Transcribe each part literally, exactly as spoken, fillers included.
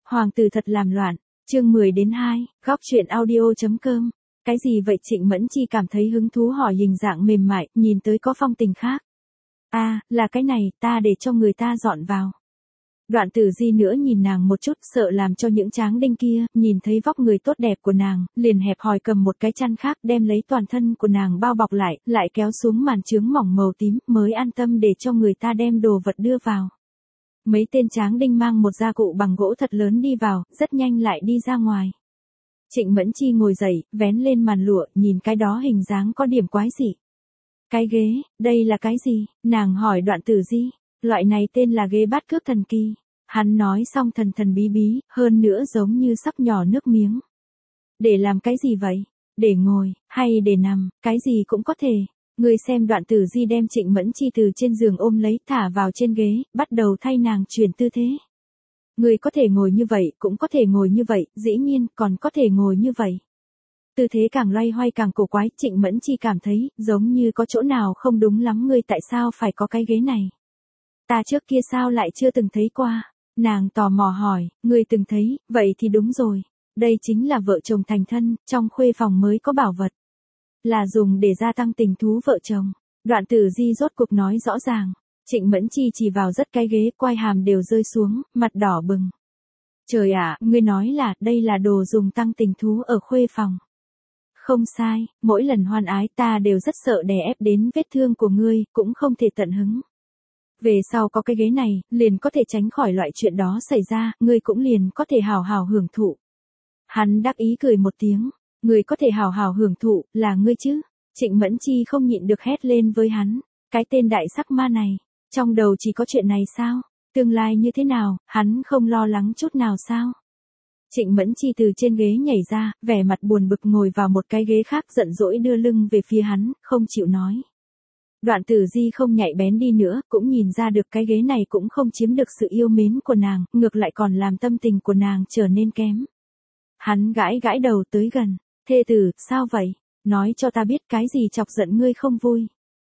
Hoàng tử thật làm loạn. Chương mười đến hai, góc truyện audio.com. Cái gì vậy? Trịnh Mẫn Chi cảm thấy hứng thú hỏi hình dạng mềm mại, nhìn tới có phong tình khác. A, à, là cái này, ta để cho người ta dọn vào. Đoạn Tử Di nữa nhìn nàng một chút, sợ làm cho những tráng đinh kia, nhìn thấy vóc người tốt đẹp của nàng, liền hẹp hòi cầm một cái chăn khác đem lấy toàn thân của nàng bao bọc lại, lại kéo xuống màn chướng mỏng màu tím, mới an tâm để cho người ta đem đồ vật đưa vào. Mấy tên tráng đinh mang một gia cụ bằng gỗ thật lớn đi vào, rất nhanh lại đi ra ngoài. Trịnh Mẫn Chi ngồi dậy, vén lên màn lụa, nhìn cái đó hình dáng có điểm quái dị. Cái ghế, đây là cái gì? Nàng hỏi Đoạn Tử Di. Loại này tên là ghế bát cước thần kỳ. Hắn nói xong thần thần bí bí, hơn nữa giống như sắp nhỏ nước miếng. Để làm cái gì vậy? Để ngồi, hay để nằm, cái gì cũng có thể. Người xem. Đoạn Tử Di đem Trịnh Mẫn Chi từ trên giường ôm lấy, thả vào trên ghế, bắt đầu thay nàng chuyển tư thế. Người có thể ngồi như vậy, cũng có thể ngồi như vậy, dĩ nhiên còn có thể ngồi như vậy. Tư thế càng loay hoay càng cổ quái, Trịnh Mẫn Chi cảm thấy giống như có chỗ nào không đúng lắm. Ngươi tại sao phải có cái ghế này? Ta trước kia sao lại chưa từng thấy qua? Nàng tò mò hỏi. Ngươi từng thấy? Vậy thì đúng rồi. Đây chính là vợ chồng thành thân, trong khuê phòng mới có bảo vật. Là dùng để gia tăng tình thú vợ chồng. Đoạn Tử Di rốt cuộc nói rõ ràng. Trịnh Mẫn Chi chỉ vào rất cái ghế, quai hàm đều rơi xuống, mặt đỏ bừng. Trời ạ, à, ngươi nói là, đây là đồ dùng tăng tình thú ở khuê phòng. Không sai, mỗi lần hoan ái ta đều rất sợ đè ép đến vết thương của ngươi, cũng không thể tận hứng. Về sau có cái ghế này, liền có thể tránh khỏi loại chuyện đó xảy ra, ngươi cũng liền có thể hào hào hưởng thụ. Hắn đắc ý cười một tiếng, ngươi có thể hào hào hưởng thụ, là ngươi chứ? Trịnh Mẫn Chi không nhịn được hét lên với hắn, cái tên đại sắc ma này, trong đầu chỉ có chuyện này sao? Tương lai như thế nào, hắn không lo lắng chút nào sao? Trịnh Mẫn Chi từ trên ghế nhảy ra, vẻ mặt buồn bực ngồi vào một cái ghế khác, giận dỗi đưa lưng về phía hắn, không chịu nói. Đoạn Tử Di không nhạy bén đi nữa, cũng nhìn ra được cái ghế này cũng không chiếm được sự yêu mến của nàng, ngược lại còn làm tâm tình của nàng trở nên kém. Hắn gãi gãi đầu tới gần, thê tử, sao vậy? Nói cho ta biết cái gì chọc giận ngươi không vui.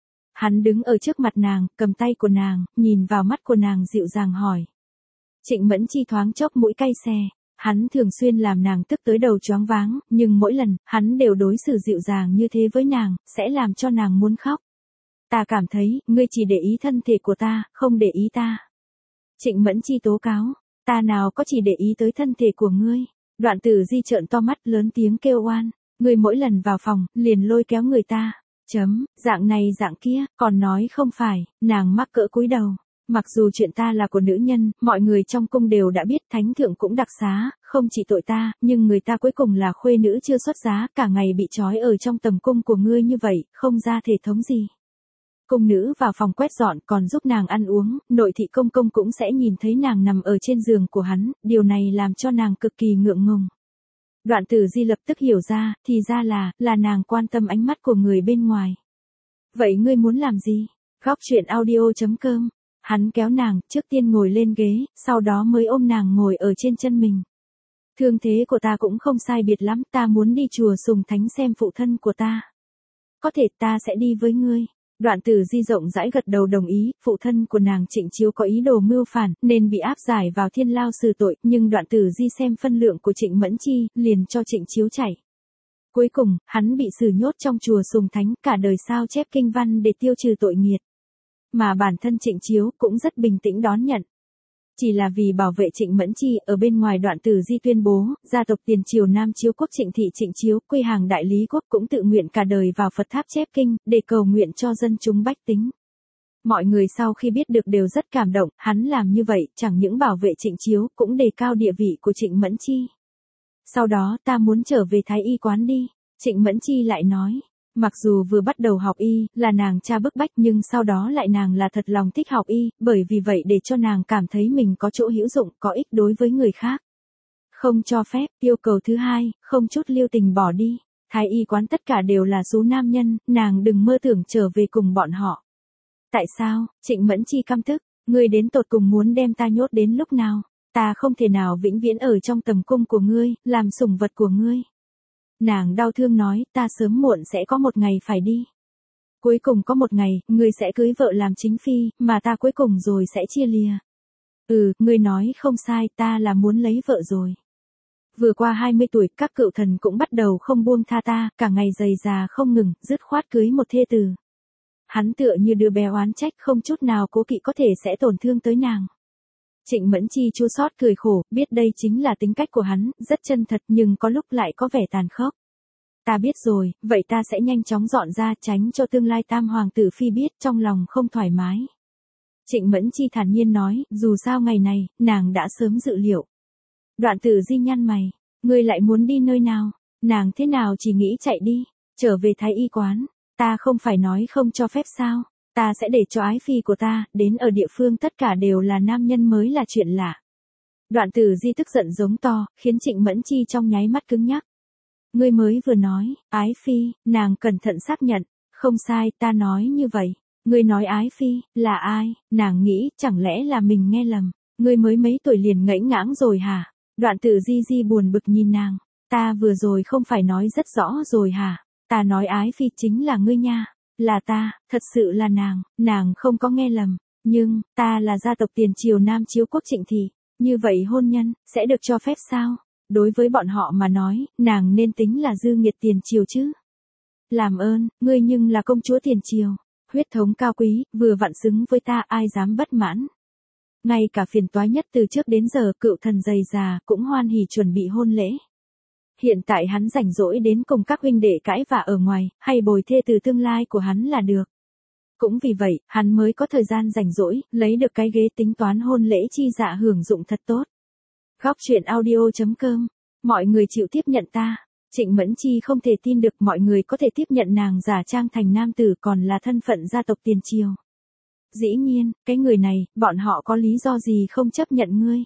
Hắn đứng ở trước mặt nàng, cầm tay của nàng, nhìn vào mắt của nàng dịu dàng hỏi. Trịnh Mẫn Chi thoáng chốc mũi cay xè. Hắn thường xuyên làm nàng tức tới đầu choáng váng, nhưng mỗi lần, hắn đều đối xử dịu dàng như thế với nàng, sẽ làm cho nàng muốn khóc. Ta cảm thấy, ngươi chỉ để ý thân thể của ta, không để ý ta. Trịnh Mẫn Chi tố cáo, ta nào có chỉ để ý tới thân thể của ngươi. Đoạn Tử Di trợn to mắt lớn tiếng kêu oan, ngươi mỗi lần vào phòng, liền lôi kéo người ta. Chấm, dạng này dạng kia, còn nói không phải, nàng mắc cỡ cúi đầu. Mặc dù chuyện ta là của nữ nhân, mọi người trong cung đều đã biết, thánh thượng cũng đặc xá, không chỉ tội ta, nhưng người ta cuối cùng là khuê nữ chưa xuất giá, cả ngày bị trói ở trong tầm cung của ngươi như vậy, không ra thể thống gì. Cung nữ vào phòng quét dọn, còn giúp nàng ăn uống, nội thị công công cũng sẽ nhìn thấy nàng nằm ở trên giường của hắn, điều này làm cho nàng cực kỳ ngượng ngùng. Đoạn Tử Di lập tức hiểu ra, thì ra là, là nàng quan tâm ánh mắt của người bên ngoài. Vậy ngươi muốn làm gì? Góc truyện audio.com. Hắn kéo nàng, trước tiên ngồi lên ghế, sau đó mới ôm nàng ngồi ở trên chân mình. Thương thế của ta cũng không sai biệt lắm, ta muốn đi chùa Sùng Thánh xem phụ thân của ta. Có thể ta sẽ đi với ngươi. Đoạn Tử Di rộng rãi gật đầu đồng ý, phụ thân của nàng Trịnh Chiếu có ý đồ mưu phản, nên bị áp giải vào thiên lao xử tội, nhưng Đoạn Tử Di xem phân lượng của Trịnh Mẫn Chi, liền cho Trịnh Chiếu chạy. Cuối cùng, hắn bị xử nhốt trong chùa Sùng Thánh, cả đời sao chép kinh văn để tiêu trừ tội nghiệt. Mà bản thân Trịnh Chiếu cũng rất bình tĩnh đón nhận. Chỉ là vì bảo vệ Trịnh Mẫn Chi, ở bên ngoài Đoạn Tử Di tuyên bố, gia tộc tiền triều Nam Chiếu quốc Trịnh thị Trịnh Chiếu, quy hàng đại lý quốc cũng tự nguyện cả đời vào Phật tháp chép kinh, để cầu nguyện cho dân chúng bách tính. Mọi người sau khi biết được đều rất cảm động, hắn làm như vậy, chẳng những bảo vệ Trịnh Chiếu, cũng đề cao địa vị của Trịnh Mẫn Chi. Sau đó ta muốn trở về Thái y quán đi, Trịnh Mẫn Chi lại nói. Mặc dù vừa bắt đầu học y, là nàng cha bức bách, nhưng sau đó lại nàng là thật lòng thích học y, bởi vì vậy để cho nàng cảm thấy mình có chỗ hữu dụng, có ích đối với người khác. Không cho phép, yêu cầu thứ hai, không chút lưu tình bỏ đi. Thái y quán tất cả đều là số nam nhân, nàng đừng mơ tưởng trở về cùng bọn họ. Tại sao? Trịnh Mẫn Chi căm tức, ngươi đến tột cùng muốn đem ta nhốt đến lúc nào? Ta không thể nào vĩnh viễn ở trong tầm cung của ngươi, làm sủng vật của ngươi. Nàng đau thương nói, ta sớm muộn sẽ có một ngày phải đi. Cuối cùng có một ngày, ngươi sẽ cưới vợ làm chính phi, mà ta cuối cùng rồi sẽ chia lìa. Ừ, ngươi nói không sai, ta là muốn lấy vợ rồi. Vừa qua hai mươi tuổi, các cựu thần cũng bắt đầu không buông tha ta, cả ngày dày già không ngừng, dứt khoát cưới một thê tử. Hắn tựa như đứa bé oán trách không chút nào cố kỵ có thể sẽ tổn thương tới nàng. Trịnh Mẫn Chi chua xót cười khổ, biết đây chính là tính cách của hắn, rất chân thật nhưng có lúc lại có vẻ tàn khốc. Ta biết rồi, vậy ta sẽ nhanh chóng dọn ra tránh cho tương lai tam hoàng tử phi biết trong lòng không thoải mái. Trịnh Mẫn Chi thản nhiên nói, dù sao ngày này, nàng đã sớm dự liệu. Đoạn Tử Di nhăn mày, ngươi lại muốn đi nơi nào? Nàng thế nào chỉ nghĩ chạy đi, trở về Thái Y quán, ta không phải nói không cho phép sao? Ta sẽ để cho ái phi của ta, đến ở địa phương tất cả đều là nam nhân mới là chuyện lạ. Đoạn Tử Di tức giận giống to, khiến Trịnh Mẫn Chi trong nháy mắt cứng nhắc. Ngươi mới vừa nói, ái phi, nàng cẩn thận xác nhận, không sai, ta nói như vậy. Ngươi nói ái phi, là ai? Nàng nghĩ, chẳng lẽ là mình nghe lầm. Ngươi mới mấy tuổi liền ngẫy ngãng rồi hả? Đoạn Tử Di Di buồn bực nhìn nàng. Ta vừa rồi không phải nói rất rõ rồi hả? Ta nói ái phi chính là ngươi nha. Là ta, thật sự là nàng, nàng không có nghe lầm. Nhưng, ta là gia tộc tiền triều Nam Chiếu Quốc Trịnh Thị. Như vậy hôn nhân, sẽ được cho phép sao? Đối với bọn họ mà nói, nàng nên tính là dư nghiệt tiền triều chứ. Làm ơn, ngươi nhưng là công chúa tiền triều. Huyết thống cao quý, vừa vặn xứng với ta ai dám bất mãn. Ngay cả phiền toái nhất từ trước đến giờ cựu thần dày già cũng hoan hỉ chuẩn bị hôn lễ. Hiện tại hắn rảnh rỗi đến cùng các huynh đệ cãi vã ở ngoài, hay bồi thê từ tương lai của hắn là được. Cũng vì vậy, hắn mới có thời gian rảnh rỗi, lấy được cái ghế tính toán hôn lễ chi dạ hưởng dụng thật tốt. Góc truyện audio chấm com, mọi người chịu tiếp nhận ta. Trịnh Mẫn Chi không thể tin được mọi người có thể tiếp nhận nàng giả trang thành nam tử còn là thân phận gia tộc tiền triều. Dĩ nhiên, cái người này, bọn họ có lý do gì không chấp nhận ngươi?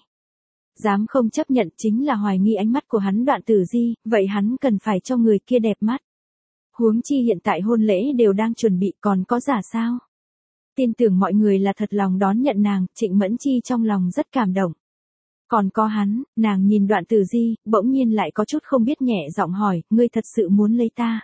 Dám không chấp nhận chính là hoài nghi ánh mắt của hắn Đoạn Tử Di, vậy hắn cần phải cho người kia đẹp mắt. Huống chi hiện tại hôn lễ đều đang chuẩn bị còn có giả sao? Tin tưởng mọi người là thật lòng đón nhận nàng, Trịnh Mẫn Chi trong lòng rất cảm động. Còn có hắn, nàng nhìn Đoạn Tử Di, bỗng nhiên lại có chút không biết nhẹ giọng hỏi, ngươi thật sự muốn lấy ta?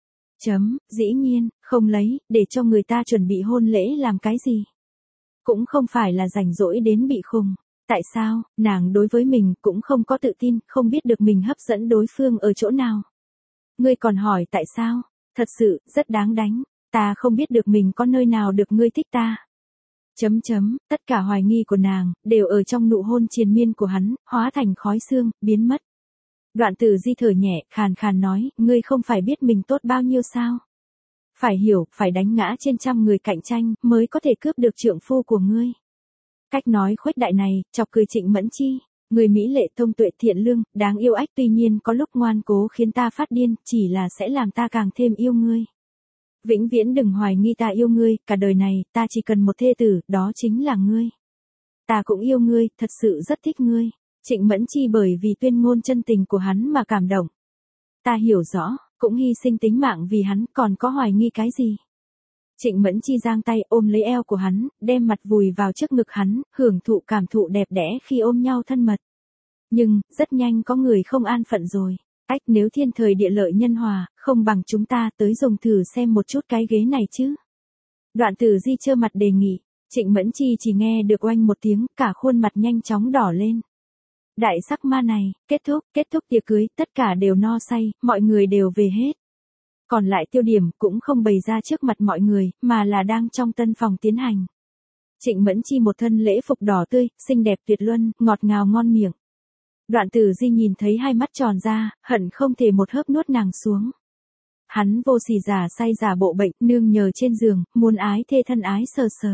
Chấm, dĩ nhiên, không lấy, để cho người ta chuẩn bị hôn lễ làm cái gì? Cũng không phải là rảnh rỗi đến bị khùng. Tại sao, nàng đối với mình cũng không có tự tin, không biết được mình hấp dẫn đối phương ở chỗ nào. Ngươi còn hỏi tại sao? Thật sự, rất đáng đánh. Ta không biết được mình có nơi nào được ngươi thích ta. Chấm chấm, tất cả hoài nghi của nàng, đều ở trong nụ hôn triền miên của hắn, hóa thành khói xương, biến mất. Đoạn Tử Di thở nhẹ, khàn khàn nói, ngươi không phải biết mình tốt bao nhiêu sao? Phải hiểu, phải đánh ngã trên trăm người cạnh tranh, mới có thể cướp được trượng phu của ngươi. Cách nói khuếch đại này, chọc cười Trịnh Mẫn Chi, người mỹ lệ thông tuệ thiện lương, đáng yêu ách tuy nhiên có lúc ngoan cố khiến ta phát điên, chỉ là sẽ làm ta càng thêm yêu ngươi. Vĩnh viễn đừng hoài nghi ta yêu ngươi, cả đời này, ta chỉ cần một thê tử, đó chính là ngươi. Ta cũng yêu ngươi, thật sự rất thích ngươi. Trịnh Mẫn Chi bởi vì tuyên ngôn chân tình của hắn mà cảm động. Ta hiểu rõ, cũng hy sinh tính mạng vì hắn, còn có hoài nghi cái gì. Trịnh Mẫn Chi giang tay ôm lấy eo của hắn, đem mặt vùi vào trước ngực hắn, hưởng thụ cảm thụ đẹp đẽ khi ôm nhau thân mật. Nhưng, rất nhanh có người không an phận rồi. Ách nếu thiên thời địa lợi nhân hòa, không bằng chúng ta tới dùng thử xem một chút cái ghế này chứ. Đoạn Tử Di trơ mặt đề nghị, Trịnh Mẫn Chi chỉ nghe được oanh một tiếng, cả khuôn mặt nhanh chóng đỏ lên. Đại sắc ma này, kết thúc, kết thúc tiệc cưới, tất cả đều no say, mọi người đều về hết. Còn lại tiêu điểm cũng không bày ra trước mặt mọi người, mà là đang trong tân phòng tiến hành. Trịnh Mẫn Chi một thân lễ phục đỏ tươi, xinh đẹp tuyệt luân, ngọt ngào ngon miệng. Đoạn Tử Di nhìn thấy hai mắt tròn ra, hận không thể một hớp nuốt nàng xuống. Hắn vô sỉ giả say giả bộ bệnh, nương nhờ trên giường, muốn ái thê thân ái sờ sờ.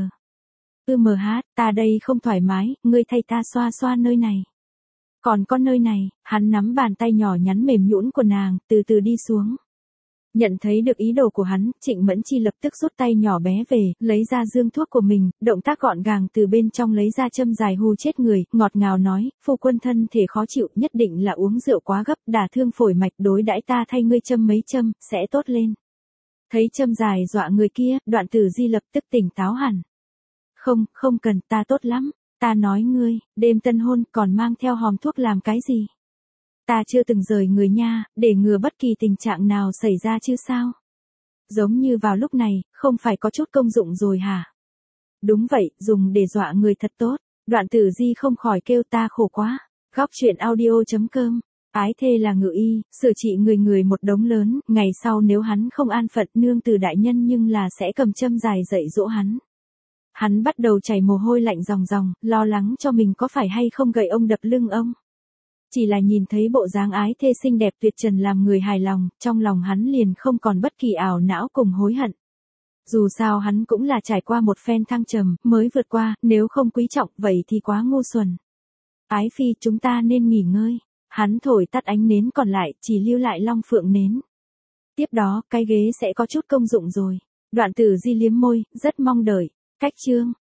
Ư mờ hát, ta đây không thoải mái, ngươi thay ta xoa xoa nơi này. Còn có nơi này, hắn nắm bàn tay nhỏ nhắn mềm nhũn của nàng, từ từ đi xuống. Nhận thấy được ý đồ của hắn, Trịnh Mẫn Chi lập tức rút tay nhỏ bé về, lấy ra dương thuốc của mình, động tác gọn gàng từ bên trong lấy ra châm dài hù chết người, ngọt ngào nói, phu quân thân thể khó chịu, nhất định là uống rượu quá gấp, đả thương phổi mạch, đối đãi ta thay ngươi châm mấy châm, sẽ tốt lên. Thấy châm dài dọa người kia, Đoạn Tử Di lập tức tỉnh táo hẳn. Không, không cần, ta tốt lắm, ta nói ngươi, đêm tân hôn còn mang theo hòm thuốc làm cái gì? Ta chưa từng rời người nha, để ngừa bất kỳ tình trạng nào xảy ra chứ sao? Giống như vào lúc này, không phải có chút công dụng rồi hả? Đúng vậy, dùng để dọa người thật tốt. Đoạn Tử Di không khỏi kêu ta khổ quá. Góc truyện audio chấm com. Ái thê là ngự y, sửa trị người người một đống lớn, ngày sau nếu hắn không an phận nương từ đại nhân nhưng là sẽ cầm châm dài dạy dỗ hắn. Hắn bắt đầu chảy mồ hôi lạnh ròng ròng, lo lắng cho mình có phải hay không gậy ông đập lưng ông. Chỉ là nhìn thấy bộ dáng ái thê xinh đẹp tuyệt trần làm người hài lòng, trong lòng hắn liền không còn bất kỳ ảo não cùng hối hận. Dù sao hắn cũng là trải qua một phen thăng trầm, mới vượt qua, nếu không quý trọng vậy thì quá ngu xuẩn. Ái phi, chúng ta nên nghỉ ngơi. Hắn thổi tắt ánh nến còn lại, chỉ lưu lại long phượng nến. Tiếp đó, cái ghế sẽ có chút công dụng rồi. Đoạn Tử Di liếm môi, rất mong đợi. Cách chương.